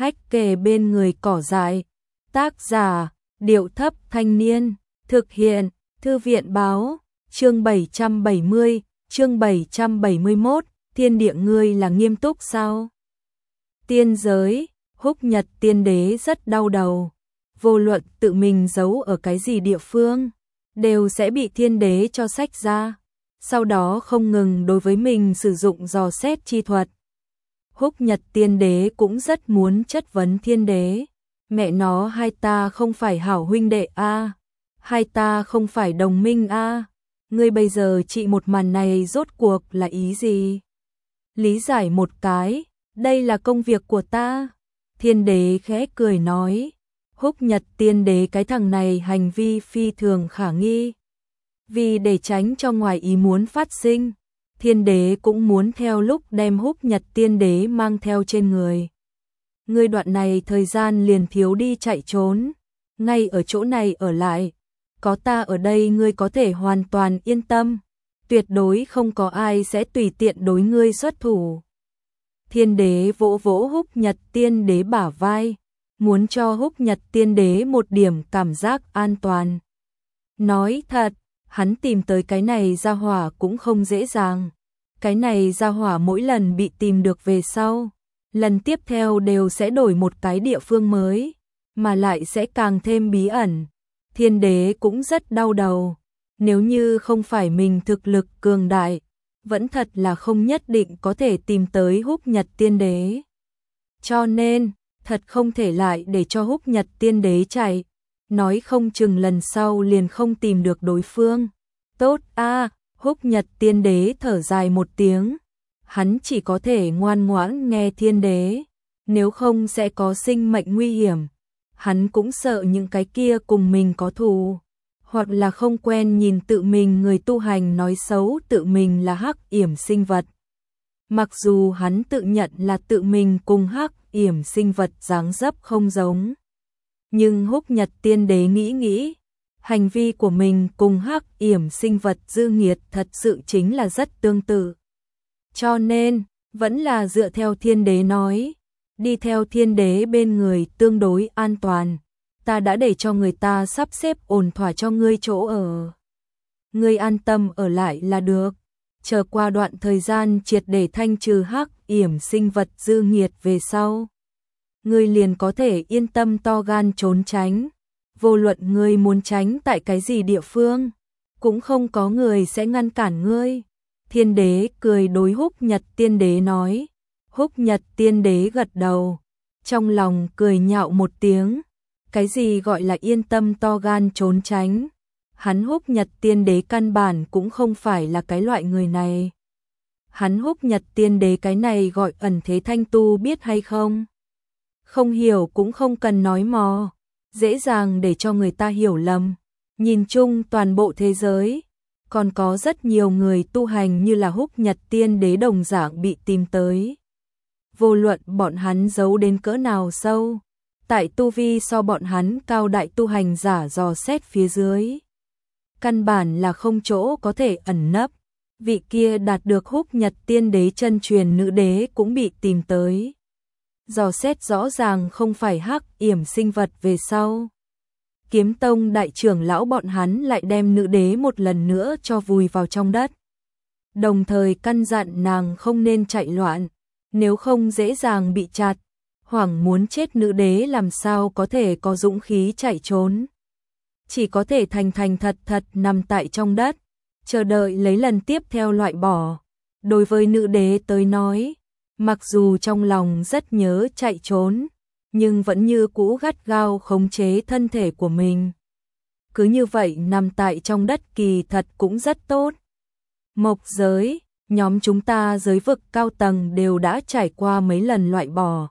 hách kề bên người cỏ dại. Tác giả, Điệu Thấp Thanh Niên. Thực hiện, Thư viện Báo. Chương 770, chương 771, thiên địa ngươi là nghiêm túc sao? Tiên giới, Húc Nhật Tiên Đế rất đau đầu. Vô luận tự mình giấu ở cái gì địa phương, đều sẽ bị thiên đế cho sách ra. Sau đó không ngừng đối với mình sử dụng dò xét chi thuật. Húc Nhật Tiên Đế cũng rất muốn chất vấn thiên đế. Mẹ nó, hai ta không phải hảo huynh đệ a, hai ta không phải đồng minh a. Ngươi bây giờ trị một màn này rốt cuộc là ý gì? Lý giải một cái, đây là công việc của ta. Thiên đế khẽ cười nói, Húc Nhật Tiên Đế cái thằng này hành vi phi thường khả nghi. Vì để tránh cho ngoài ý muốn phát sinh, thiên đế cũng muốn theo lúc đem Húc Nhật Tiên Đế mang theo trên người. Ngươi đoạn này thời gian liền thiếu đi chạy trốn, ngay ở chỗ này ở lại. Có ta ở đây ngươi có thể hoàn toàn yên tâm, tuyệt đối không có ai sẽ tùy tiện đối ngươi xuất thủ. Thiên đế vỗ vỗ Húc Nhật Tiên Đế bả vai, muốn cho Húc Nhật Tiên Đế một điểm cảm giác an toàn. Nói thật, hắn tìm tới cái này gia hỏa cũng không dễ dàng. Cái này gia hỏa mỗi lần bị tìm được về sau, lần tiếp theo đều sẽ đổi một cái địa phương mới, mà lại sẽ càng thêm bí ẩn. Thiên đế cũng rất đau đầu, nếu như không phải mình thực lực cường đại, vẫn thật là không nhất định có thể tìm tới Húc Nhật Tiên Đế. Cho nên, thật không thể lại để cho Húc Nhật Tiên Đế chạy, nói không chừng lần sau liền không tìm được đối phương. Tốt a, Húc Nhật Tiên Đế thở dài một tiếng, hắn chỉ có thể ngoan ngoãn nghe thiên đế, nếu không sẽ có sinh mệnh nguy hiểm. Hắn cũng sợ những cái kia cùng mình có thù, hoặc là không quen nhìn tự mình người tu hành nói xấu tự mình là hắc yểm sinh vật. Mặc dù hắn tự nhận là tự mình cùng hắc yểm sinh vật dáng dấp không giống, nhưng Húc Nhật Tiên Đế nghĩ, hành vi của mình cùng hắc yểm sinh vật dư nghiệt thật sự chính là rất tương tự. Cho nên, vẫn là dựa theo thiên đế nói, đi theo thiên đế bên người tương đối an toàn. Ta đã để cho người ta sắp xếp ổn thỏa cho ngươi chỗ ở. Ngươi an tâm ở lại là được. Chờ qua đoạn thời gian triệt để thanh trừ hắc yểm sinh vật dư nghiệt về sau, ngươi liền có thể yên tâm to gan trốn tránh. Vô luận ngươi muốn tránh tại cái gì địa phương, cũng không có người sẽ ngăn cản ngươi. Thiên đế cười đối Húc Nhật Tiên Đế nói. Húc Nhật Tiên Đế gật đầu, trong lòng cười nhạo một tiếng. Cái gì gọi là yên tâm to gan trốn tránh? Hắn Húc Nhật Tiên Đế căn bản cũng không phải là cái loại người này. Hắn Húc Nhật Tiên Đế cái này gọi ẩn thế thanh tu biết hay không? Không hiểu cũng không cần nói mò, dễ dàng để cho người ta hiểu lầm. Nhìn chung toàn bộ thế giới, còn có rất nhiều người tu hành như là Húc Nhật Tiên Đế đồng dạng bị tìm tới. Vô luận bọn hắn giấu đến cỡ nào sâu, tại tu vi so bọn hắn cao đại tu hành giả dò xét phía dưới, căn bản là không chỗ có thể ẩn nấp. Vị kia đạt được Húc Nhật Tiên Đế chân truyền nữ đế cũng bị tìm tới. Dò xét rõ ràng không phải hắc yểm sinh vật về sau. Kiếm Tông đại trưởng lão bọn hắn lại đem nữ đế một lần nữa cho vùi vào trong đất. Đồng thời căn dặn nàng không nên chạy loạn, nếu không dễ dàng bị chặt. Hoảng muốn chết nữ đế làm sao có thể có dũng khí chạy trốn. Chỉ có thể thành thật nằm tại trong đất, chờ đợi lấy lần tiếp theo loại bỏ. Đối với nữ đế tới nói, mặc dù trong lòng rất nhớ chạy trốn, nhưng vẫn như cũ gắt gao khống chế thân thể của mình. Cứ như vậy nằm tại trong đất kỳ thật cũng rất tốt. Mộc giới, nhóm chúng ta giới vực cao tầng đều đã trải qua mấy lần loại bỏ,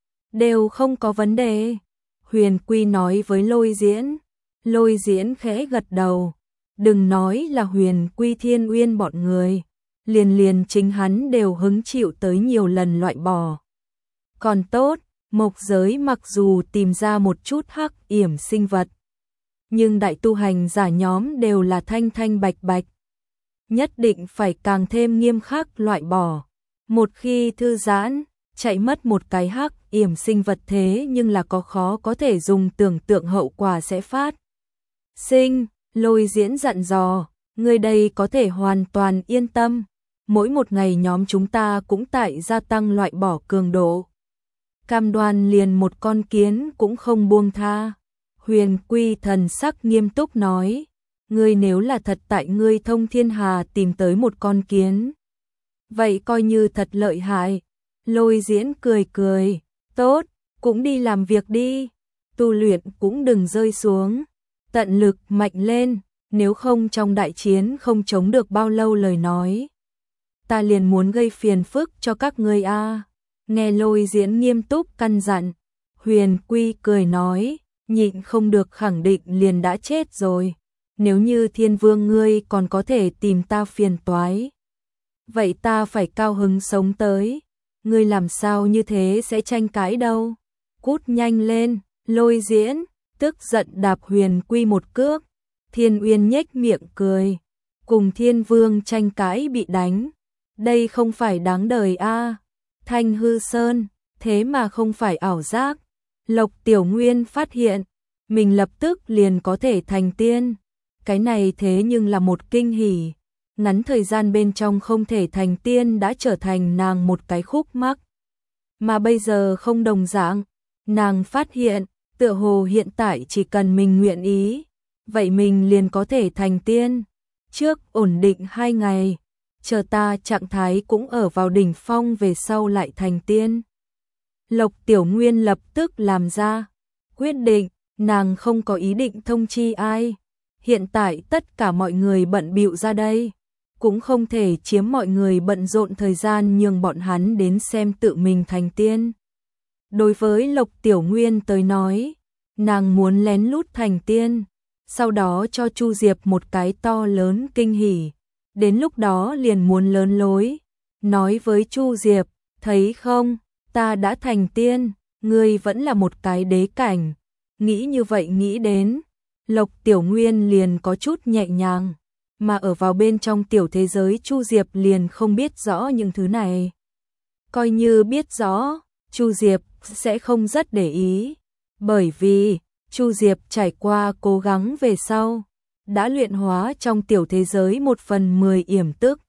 đều không có vấn đề. Huyền Quy nói với Lôi Diễn. Lôi Diễn khẽ gật đầu. Đừng nói là Huyền Quy, Thiên Uyên bọn người, liền chính hắn đều hứng chịu tới nhiều lần loại bỏ. Còn tốt, Mộc giới mặc dù tìm ra một chút hắc yểm sinh vật, nhưng đại tu hành giả nhóm đều là thanh bạch bạch, nhất định phải càng thêm nghiêm khắc loại bỏ. Một khi thư giãn, chạy mất một cái hắc yểm sinh vật thế nhưng là khó có thể dùng tưởng tượng hậu quả sẽ phát sinh. Lôi Diễn dặn dò, người đây có thể hoàn toàn yên tâm, mỗi một ngày nhóm chúng ta cũng tại gia tăng loại bỏ cường độ. Cam đoan liền một con kiến cũng không buông tha. Huyền Quy thần sắc nghiêm túc nói, ngươi nếu là thật tại ngươi thông thiên hà tìm tới một con kiến, vậy coi như thật lợi hại. Lôi Diễn cười, tốt, cũng đi làm việc đi, tu luyện cũng đừng rơi xuống, tận lực mạnh lên, nếu không trong đại chiến không chống được bao lâu lời nói. Ta liền muốn gây phiền phức cho các ngươi a. Nghe Lôi Diễn nghiêm túc căn dặn, Huyền Quy cười nói, nhịn không được khẳng định liền đã chết rồi. Nếu như Thiên Vương ngươi còn có thể tìm ta phiền toái, vậy ta phải cao hứng sống tới. Ngươi làm sao như thế sẽ tranh cãi đâu. Cút nhanh lên. Lôi Diễn tức giận đạp Huyền Quy một cước. Thiên Uyên nhếch miệng cười, cùng Thiên Vương tranh cãi bị đánh, đây không phải đáng đời a. Thanh Hư Sơn, thế mà không phải ảo giác. Lộc Tiểu Nguyên phát hiện, mình lập tức liền có thể thành tiên. Cái này thế nhưng là một kinh hỉ. Ngắn thời gian bên trong không thể thành tiên đã trở thành nàng một cái khúc mắc. Mà bây giờ không đồng dạng, nàng phát hiện, tựa hồ hiện tại chỉ cần mình nguyện ý, vậy mình liền có thể thành tiên. Trước ổn định 2 ngày, chờ ta trạng thái cũng ở vào đỉnh phong về sau lại thành tiên. Lộc Tiểu Nguyên lập tức làm ra quyết định, nàng không có ý định thông chi ai. Hiện tại tất cả mọi người bận bịu ra đây, cũng không thể chiếm mọi người bận rộn thời gian nhường bọn hắn đến xem tự mình thành tiên. Đối với Lộc Tiểu Nguyên tới nói, nàng muốn lén lút thành tiên, sau đó cho Chu Diệp một cái to lớn kinh hỉ. Đến lúc đó liền muốn lớn lối, nói với Chu Diệp, thấy không, ta đã thành tiên, ngươi vẫn là một cái đế cảnh. Nghĩ như vậy nghĩ đến, Lộc Tiểu Nguyên liền có chút nhẹ nhàng, mà ở vào bên trong tiểu thế giới Chu Diệp liền không biết rõ những thứ này. Coi như biết rõ, Chu Diệp sẽ không rất để ý, bởi vì Chu Diệp trải qua cố gắng về sau, đã luyện hóa trong tiểu thế giới 1/10 yểm tức.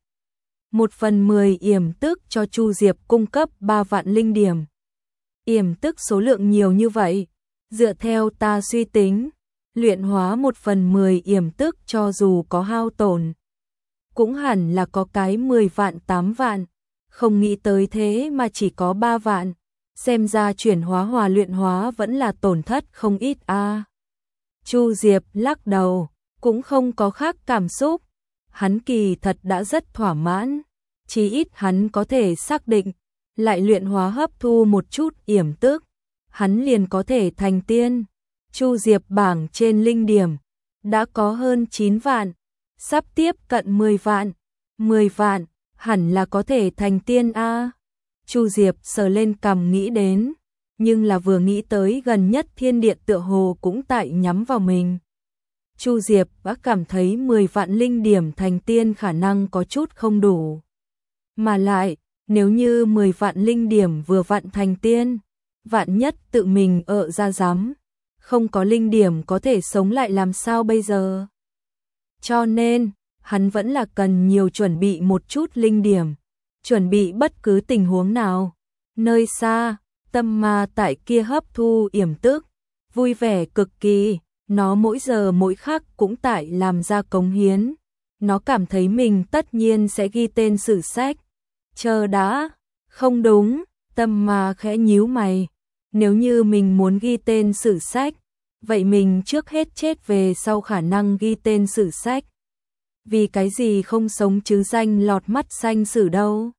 1/10 yểm tức cho Chu Diệp cung cấp 3 vạn linh điểm. Yểm tức số lượng nhiều như vậy, dựa theo ta suy tính, luyện hóa 1/10 yểm tức cho dù có hao tổn, cũng hẳn là có cái 10 vạn 8 vạn, không nghĩ tới thế mà chỉ có 3 vạn, xem ra chuyển hóa hòa luyện hóa vẫn là tổn thất không ít a. Chu Diệp lắc đầu, cũng không có khác cảm xúc, hắn kỳ thật đã rất thỏa mãn, chí ít hắn có thể xác định, lại luyện hóa hấp thu một chút yểm tức, hắn liền có thể thành tiên. Chu Diệp bảng trên linh điểm đã có hơn 9 vạn, sắp tiếp cận 10 vạn. 10 vạn, hẳn là có thể thành tiên a. Chu Diệp sờ lên cằm nghĩ đến, nhưng là vừa nghĩ tới gần nhất thiên điện tựa hồ cũng tại nhắm vào mình. Chu Diệp đã cảm thấy 10 vạn linh điểm thành tiên khả năng có chút không đủ. Mà lại, nếu như 10 vạn linh điểm vừa vặn thành tiên, vạn nhất tự mình ở ra dám, không có linh điểm có thể sống lại làm sao bây giờ. Cho nên, hắn vẫn là cần nhiều chuẩn bị một chút linh điểm, chuẩn bị bất cứ tình huống nào. Nơi xa, tâm ma tại kia hấp thu yểm tức, vui vẻ cực kỳ, nó mỗi giờ mỗi khắc cũng tại làm ra cống hiến. Nó cảm thấy mình tất nhiên sẽ ghi tên sử sách. Chờ đã, không đúng, tâm ma khẽ nhíu mày. Nếu như mình muốn ghi tên sử sách, vậy mình trước hết chết về sau khả năng ghi tên sử sách. Vì cái gì không sống chứ danh lọt mắt xanh sử đâu.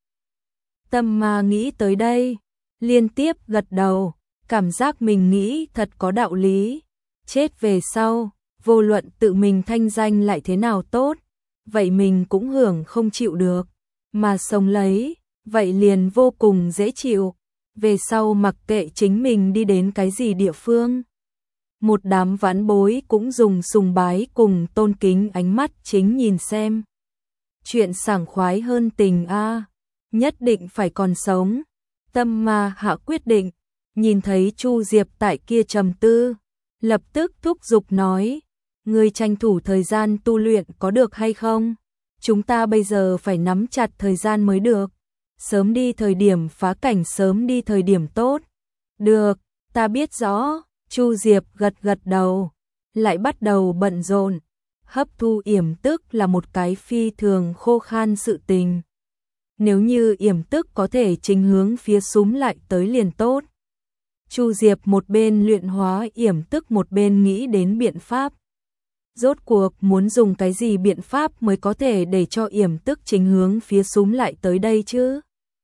Tâm ma nghĩ tới đây, liên tiếp gật đầu, cảm giác mình nghĩ thật có đạo lý. Chết về sau, vô luận tự mình thanh danh lại thế nào tốt, vậy mình cũng hưởng không chịu được, mà sống lấy, vậy liền vô cùng dễ chịu. Về sau mặc kệ chính mình đi đến cái gì địa phương, một đám vãn bối cũng dùng sùng bái cùng tôn kính ánh mắt chính nhìn xem. Chuyện sảng khoái hơn tình a, nhất định phải còn sống. Tâm Ma hạ quyết định, nhìn thấy Chu Diệp tại kia trầm tư, lập tức thúc giục nói, ngươi tranh thủ thời gian tu luyện có được hay không? Chúng ta bây giờ phải nắm chặt thời gian mới được. Sớm đi thời điểm phá cảnh, sớm đi thời điểm tốt. Được, ta biết rõ. Chu Diệp gật gật đầu, lại bắt đầu bận rộn. Hấp thu yểm tức là một cái phi thường khô khan sự tình. Nếu như yểm tức có thể chính hướng phía súm lại tới liền tốt. Chu Diệp một bên luyện hóa yểm tức một bên nghĩ đến biện pháp. Rốt cuộc muốn dùng cái gì biện pháp mới có thể để cho yểm tức chính hướng phía súm lại tới đây chứ?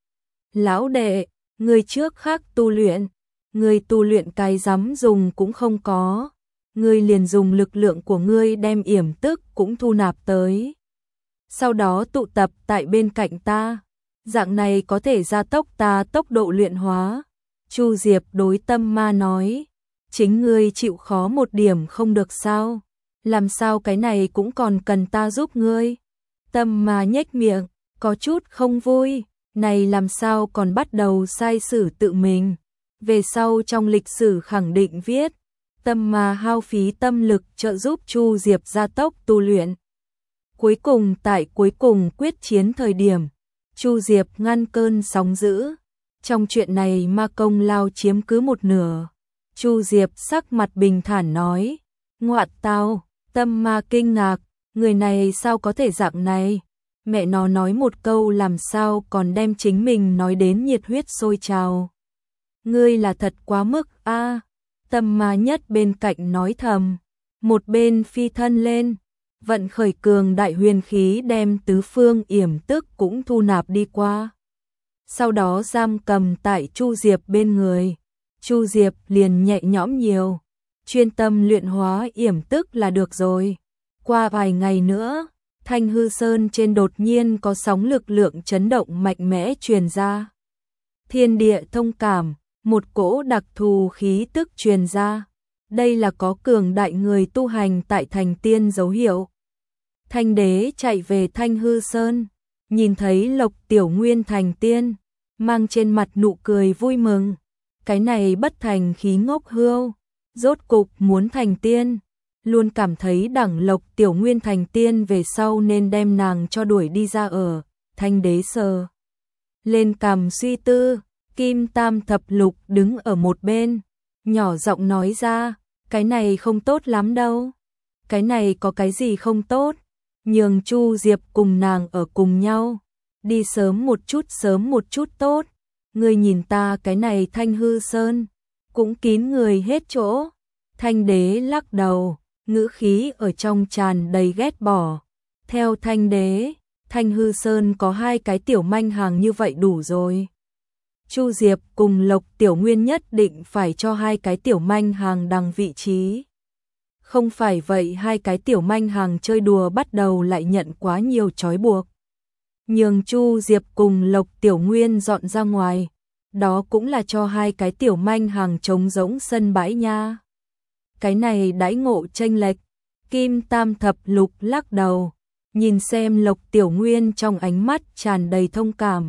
Lão đệ, người trước khác tu luyện, người tu luyện cái dám dùng cũng không có, ngươi liền dùng lực lượng của ngươi đem yểm tức cũng thu nạp tới. Sau đó tụ tập tại bên cạnh ta, dạng này có thể gia tốc ta tốc độ luyện hóa. Chu Diệp đối Tâm Ma nói, chính ngươi chịu khó một điểm không được sao? Làm sao cái này cũng còn cần ta giúp ngươi? Tâm Ma nhếch miệng, có chút không vui, này làm sao còn bắt đầu sai sử tự mình. Về sau trong lịch sử khẳng định viết, Tâm Ma hao phí tâm lực trợ giúp Chu Diệp gia tốc tu luyện. Cuối cùng tại cuối cùng quyết chiến thời điểm, Chu Diệp ngăn cơn sóng dữ. Trong chuyện này ma công lao chiếm cứ một nửa. Chu Diệp sắc mặt bình thản nói, ngoạn tao. Tâm Ma kinh ngạc, người này sao có thể dạng này? Mẹ nó nói một câu làm sao còn đem chính mình nói đến nhiệt huyết sôi trào. Ngươi là thật quá mức a. Tâm Ma nhất bên cạnh nói thầm, một bên phi thân lên, vận khởi cường đại huyền khí đem tứ phương yểm tức cũng thu nạp đi qua. Sau đó giam cầm tại Chu Diệp bên người, Chu Diệp liền nhẹ nhõm nhiều, chuyên tâm luyện hóa yểm tức là được rồi. Qua vài ngày nữa, Thanh Hư Sơn trên đột nhiên có sóng lực lượng chấn động mạnh mẽ truyền ra. Thiên địa thông cảm, một cỗ đặc thù khí tức truyền ra. Đây là có cường đại người tu hành tại thành tiên dấu hiệu. Thanh đế chạy về Thanh Hư Sơn, nhìn thấy Lộc Tiểu Nguyên thành tiên, mang trên mặt nụ cười vui mừng. Cái này bất thành khí ngốc hươu, rốt cục muốn thành tiên. Luôn cảm thấy đẳng Lộc Tiểu Nguyên thành tiên về sau nên đem nàng cho đuổi đi ra ở. Thanh đế sờ lên cằm suy tư, Kim Tam Thập Lục đứng ở một bên, nhỏ giọng nói ra, cái này không tốt lắm đâu. Cái này có cái gì không tốt? Nhường Chu Diệp cùng nàng ở cùng nhau, đi sớm một chút tốt. Ngươi nhìn ta cái này Thanh Hư Sơn, cũng kín người hết chỗ. Thanh đế lắc đầu, ngữ khí ở trong tràn đầy ghét bỏ. Theo Thanh đế, Thanh Hư Sơn có 2 cái tiểu manh hàng như vậy đủ rồi. Chu Diệp cùng Lộc Tiểu Nguyên nhất định phải cho 2 cái tiểu manh hàng đằng vị trí. Không phải vậy 2 cái tiểu manh hàng chơi đùa bắt đầu lại nhận quá nhiều trói buộc. Nhường Chu Diệp cùng Lộc Tiểu Nguyên dọn ra ngoài, đó cũng là cho 2 cái tiểu manh hàng trống rỗng sân bãi nha. Cái này đãi ngộ chênh lệch. Kim Tam Thập Lục lắc đầu, nhìn xem Lộc Tiểu Nguyên trong ánh mắt tràn đầy thông cảm.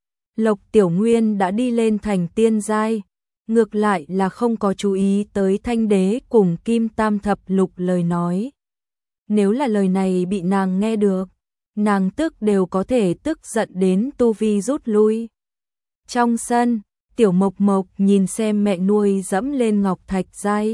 Lộc Tiểu Nguyên đã đi lên thành tiên giai, ngược lại là không có chú ý tới Thanh đế cùng Kim Tam Thập Lục lời nói. Nếu là lời này bị nàng nghe được, nàng tức đều có thể tức giận đến tu vi rút lui. Trong sân, Tiểu Mộc Mộc nhìn xem mẹ nuôi dẫm lên ngọc thạch giai.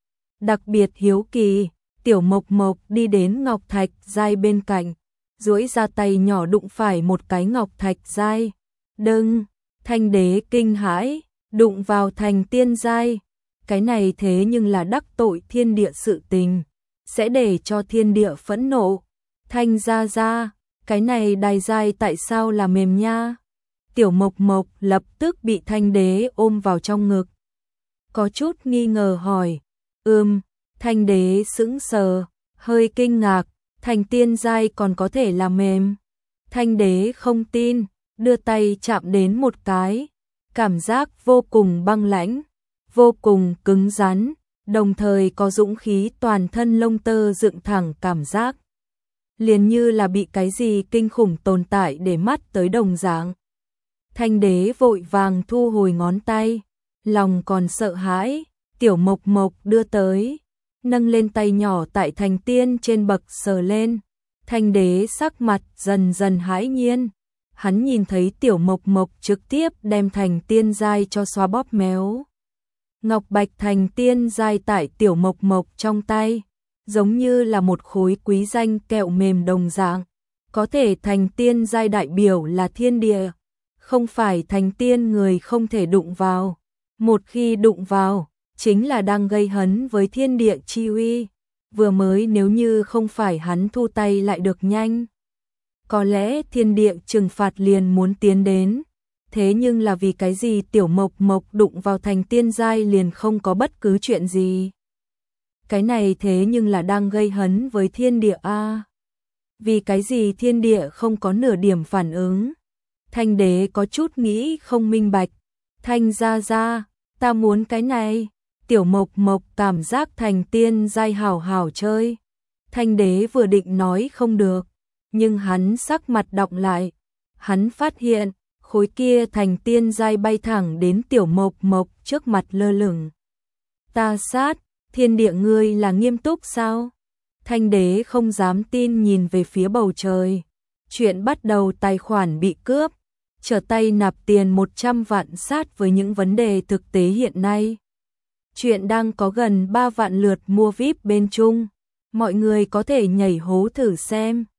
Đặc biệt hiếu kỳ, Tiểu Mộc Mộc đi đến ngọc thạch giai bên cạnh, duỗi ra tay nhỏ đụng phải một cái ngọc thạch giai. Đừng, Thanh đế kinh hãi, đụng vào thành tiên giai. Cái này thế nhưng là đắc tội thiên địa sự tình, sẽ để cho thiên địa phẫn nộ. Thanh gia gia, cái này đài giai tại sao là mềm nha? Tiểu Mộc Mộc lập tức bị Thanh đế ôm vào trong ngực. Có chút nghi ngờ hỏi, Thanh đế sững sờ, hơi kinh ngạc, thành tiên giai còn có thể là mềm. Thanh đế không tin, đưa tay chạm đến một cái, cảm giác vô cùng băng lãnh, vô cùng cứng rắn, đồng thời có dũng khí toàn thân lông tơ dựng thẳng cảm giác. Liền như là bị cái gì kinh khủng tồn tại để mắt tới đồng dạng. Thanh đế vội vàng thu hồi ngón tay, lòng còn sợ hãi, Tiểu Mộc Mộc đưa tới, nâng lên tay nhỏ tại thành tiên trên bậc sờ lên. Thanh đế sắc mặt dần dần hãi nhiên, hắn nhìn thấy Tiểu Mộc Mộc trực tiếp đem thành tiên giai cho xoa bóp méo. Ngọc bạch thành tiên giai tại Tiểu Mộc Mộc trong tay, giống như là một khối quý danh kẹo mềm đồng dạng, có thể thành tiên giai đại biểu là thiên địa, không phải thành tiên người không thể đụng vào, một khi đụng vào, chính là đang gây hấn với thiên địa chi uy, vừa mới nếu như không phải hắn thu tay lại được nhanh, có lẽ thiên địa trừng phạt liền muốn tiến đến, thế nhưng là vì cái gì Tiểu Mộc Mộc đụng vào thành tiên giai liền không có bất cứ chuyện gì. Cái này thế nhưng là đang gây hấn với thiên địa a. Vì cái gì thiên địa không có nửa điểm phản ứng? Thanh đế có chút nghĩ không minh bạch. Thanh gia gia, ta muốn cái này. Tiểu Mộc Mộc cảm giác thành tiên giai hảo hảo chơi. Thanh đế vừa định nói không được, nhưng hắn sắc mặt đọng lại. Hắn phát hiện, khối kia thành tiên giai bay thẳng đến Tiểu Mộc Mộc trước mặt lơ lửng. Ta sát, thiên địa ngươi là nghiêm túc sao? Thanh đế không dám tin nhìn về phía bầu trời. Chuyện bắt đầu tài khoản bị cướp, trở tay nạp tiền 100 vạn sát với những vấn đề thực tế hiện nay. Chuyện đang có gần 3 vạn lượt mua VIP bên Trung. Mọi người có thể nhảy hố thử xem.